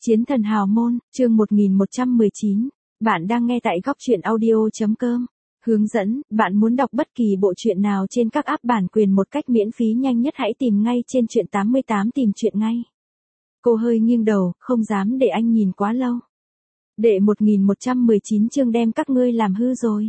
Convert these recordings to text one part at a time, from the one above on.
Chiến thần hào môn, chương 1119. Bạn đang nghe tại góc truyện audio.com. Hướng dẫn, bạn muốn đọc bất kỳ bộ truyện nào trên các app bản quyền một cách miễn phí nhanh nhất hãy tìm ngay trên truyện 88 tìm truyện ngay. Cô hơi nghiêng đầu, không dám để anh nhìn quá lâu. Đệ 1119 chương đem các ngươi làm hư rồi.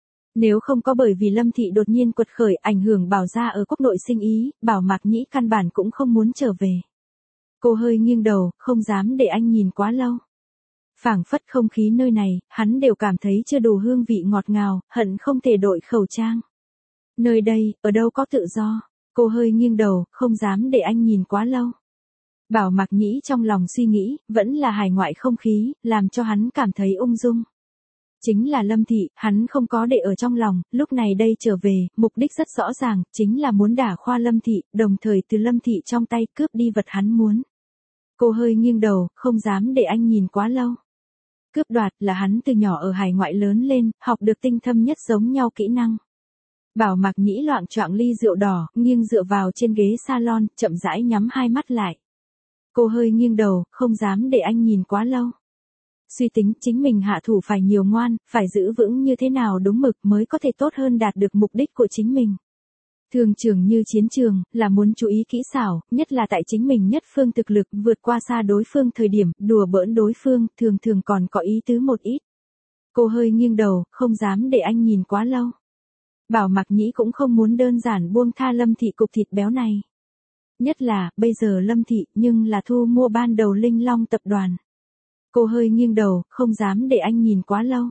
Nếu không có bởi vì Lâm Thị đột nhiên quật khởi ảnh hưởng Bảo gia ở quốc nội sinh ý, Bảo Mạc Nhĩ căn bản cũng không muốn trở về. Cô hơi nghiêng đầu, không dám để anh nhìn quá lâu. Phảng phất không khí nơi này, hắn đều cảm thấy chưa đủ hương vị ngọt ngào, hận không thể đội khẩu trang. Nơi đây, ở đâu có tự do. Cô hơi nghiêng đầu, không dám để anh nhìn quá lâu. Bảo Mạc Nhĩ trong lòng suy nghĩ, vẫn là hải ngoại không khí, làm cho hắn cảm thấy ung dung. Chính là Lâm Thị, hắn không có để ở trong lòng, lúc này đây trở về, mục đích rất rõ ràng, chính là muốn đả khoa Lâm Thị, đồng thời từ Lâm Thị trong tay cướp đi vật hắn muốn. Cô hơi nghiêng đầu, không dám để anh nhìn quá lâu. Cướp đoạt là hắn từ nhỏ ở hải ngoại lớn lên, học được tinh thâm nhất giống nhau kỹ năng. Bảo Mạc Nhĩ loạng choạng ly rượu đỏ, nghiêng dựa vào trên ghế salon, chậm rãi nhắm hai mắt lại. Cô hơi nghiêng đầu, không dám để anh nhìn quá lâu. Suy tính chính mình hạ thủ phải nhiều ngoan, phải giữ vững như thế nào đúng mực mới có thể tốt hơn đạt được mục đích của chính mình. Thường trường như chiến trường, là muốn chú ý kỹ xảo, nhất là tại chính mình nhất phương thực lực vượt qua xa đối phương thời điểm, đùa bỡn đối phương, thường còn có ý tứ một ít. Cô hơi nghiêng đầu, không dám để anh nhìn quá lâu. Bảo Mạc Nhĩ cũng không muốn đơn giản buông tha Lâm Thị cục thịt béo này. Nhất là, bây giờ Lâm Thị, nhưng là thu mua ban đầu Linh Long tập đoàn. Cô hơi nghiêng đầu, không dám để anh nhìn quá lâu.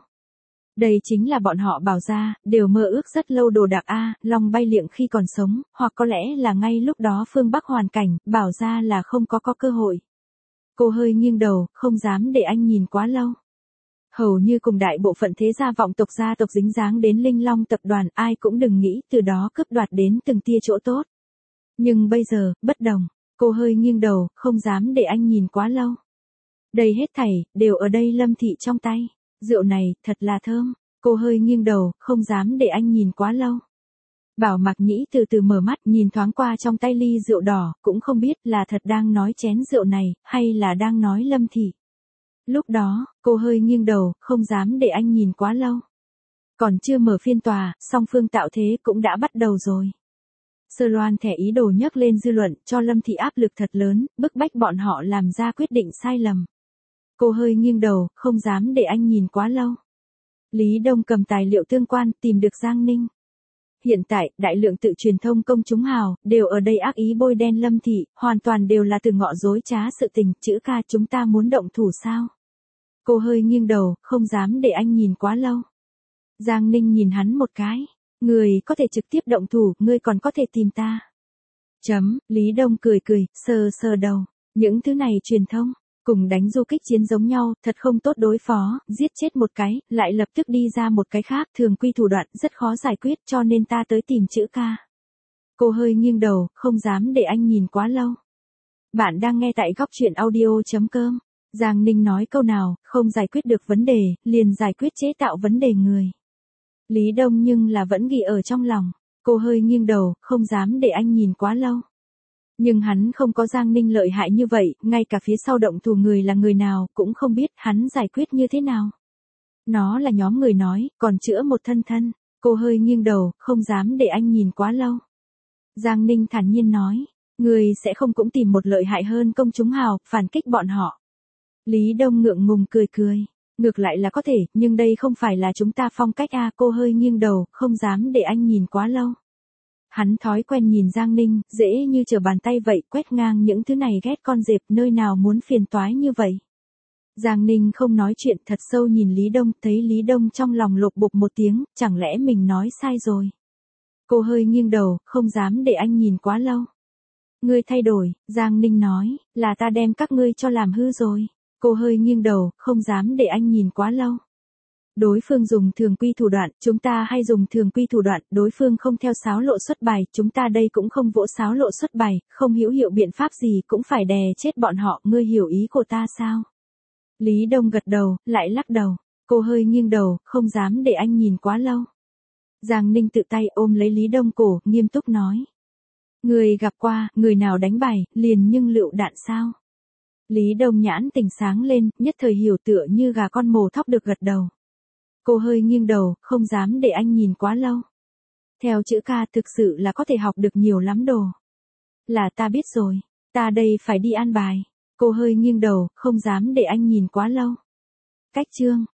Đây chính là bọn họ Bảo gia, đều mơ ước rất lâu đồ đạc Long bay liệng khi còn sống, hoặc có lẽ là ngay lúc đó phương Bắc hoàn cảnh, Bảo gia là không có cơ hội. Cô hơi nghiêng đầu, không dám để anh nhìn quá lâu. Hầu như cùng đại bộ phận thế gia tộc dính dáng đến Linh Long tập đoàn, ai cũng đừng nghĩ từ đó cướp đoạt đến từng tia chỗ tốt. Nhưng bây giờ, bất đồng, cô hơi nghiêng đầu, không dám để anh nhìn quá lâu. Đây hết thảy, đều ở đây Lâm Thị trong tay. Rượu này, thật là thơm. Cô hơi nghiêng đầu, không dám để anh nhìn quá lâu. Bảo Mạc Nhĩ từ từ mở mắt, nhìn thoáng qua trong tay ly rượu đỏ, cũng không biết là thật đang nói chén rượu này, hay là đang nói Lâm Thị. Lúc đó, cô hơi nghiêng đầu, không dám để anh nhìn quá lâu. Còn chưa mở phiên tòa, song phương tạo thế cũng đã bắt đầu rồi. Sơ loan thẻ ý đồ nhấc lên dư luận, cho Lâm Thị áp lực thật lớn, bức bách bọn họ làm ra quyết định sai lầm. Cô hơi nghiêng đầu, không dám để anh nhìn quá lâu. Lý Đông cầm tài liệu tương quan, tìm được Giang Ninh. Hiện tại, đại lượng tự truyền thông công chúng hào, đều ở đây ác ý bôi đen Lâm Thị, hoàn toàn đều là từ ngọ dối trá sự tình, chữ ca chúng ta muốn động thủ sao? Cô hơi nghiêng đầu, không dám để anh nhìn quá lâu. Giang Ninh nhìn hắn một cái. Người có thể trực tiếp động thủ, ngươi còn có thể tìm ta. Lý Đông cười, sờ đầu. Những thứ này truyền thông. Cùng đánh du kích chiến giống nhau, thật không tốt đối phó, giết chết một cái, lại lập tức đi ra một cái khác, thường quy thủ đoạn, rất khó giải quyết cho nên ta tới tìm chữ ca. Cô hơi nghiêng đầu, không dám để anh nhìn quá lâu. Bạn đang nghe tại góc truyện audio.com. Giang Ninh nói câu nào, không giải quyết được vấn đề, liền giải quyết chế tạo vấn đề người. Lý Đông nhưng là vẫn ghi ở trong lòng. Cô hơi nghiêng đầu, không dám để anh nhìn quá lâu. Nhưng hắn không có Giang Ninh lợi hại như vậy, ngay cả phía sau động thủ người là người nào, cũng không biết hắn giải quyết như thế nào. Nó là nhóm người nói, còn chữa một thân. Cô hơi nghiêng đầu, không dám để anh nhìn quá lâu. Giang Ninh thản nhiên nói, người sẽ không cũng tìm một lợi hại hơn công chúng hào, phản kích bọn họ. Lý Đông ngượng ngùng cười. Ngược lại là có thể, nhưng đây không phải là chúng ta phong cách cô hơi nghiêng đầu, không dám để anh nhìn quá lâu. Hắn thói quen nhìn Giang Ninh, dễ như trở bàn tay vậy, quét ngang những thứ này ghét con dẹp, nơi nào muốn phiền toái như vậy. Giang Ninh không nói chuyện, thật sâu nhìn Lý Đông, thấy Lý Đông trong lòng lục bục một tiếng, chẳng lẽ mình nói sai rồi. Cô hơi nghiêng đầu, không dám để anh nhìn quá lâu. Ngươi thay đổi, Giang Ninh nói, là ta đem các ngươi cho làm hư rồi. Cô hơi nghiêng đầu, không dám để anh nhìn quá lâu. Đối phương dùng thường quy thủ đoạn, chúng ta hay dùng thường quy thủ đoạn, đối phương không theo sáo lộ xuất bài, chúng ta đây cũng không vỗ sáo lộ xuất bài, không hữu hiệu biện pháp gì cũng phải đè chết bọn họ, ngươi hiểu ý của ta sao? Lý Đông gật đầu, lại lắc đầu. Cô hơi nghiêng đầu, không dám để anh nhìn quá lâu. Giang Ninh tự tay ôm lấy Lý Đông cổ, nghiêm túc nói. Người gặp qua, người nào đánh bài, liền nhưng lựu đạn sao? Lý Đông Nhãn tỉnh sáng lên, nhất thời hiểu tựa như gà con mổ thóc được gật đầu. Cô hơi nghiêng đầu, không dám để anh nhìn quá lâu. Theo chữ ca thực sự là có thể học được nhiều lắm đồ. Là ta biết rồi, ta đây phải đi an bài. Cô hơi nghiêng đầu, không dám để anh nhìn quá lâu. Cách chương.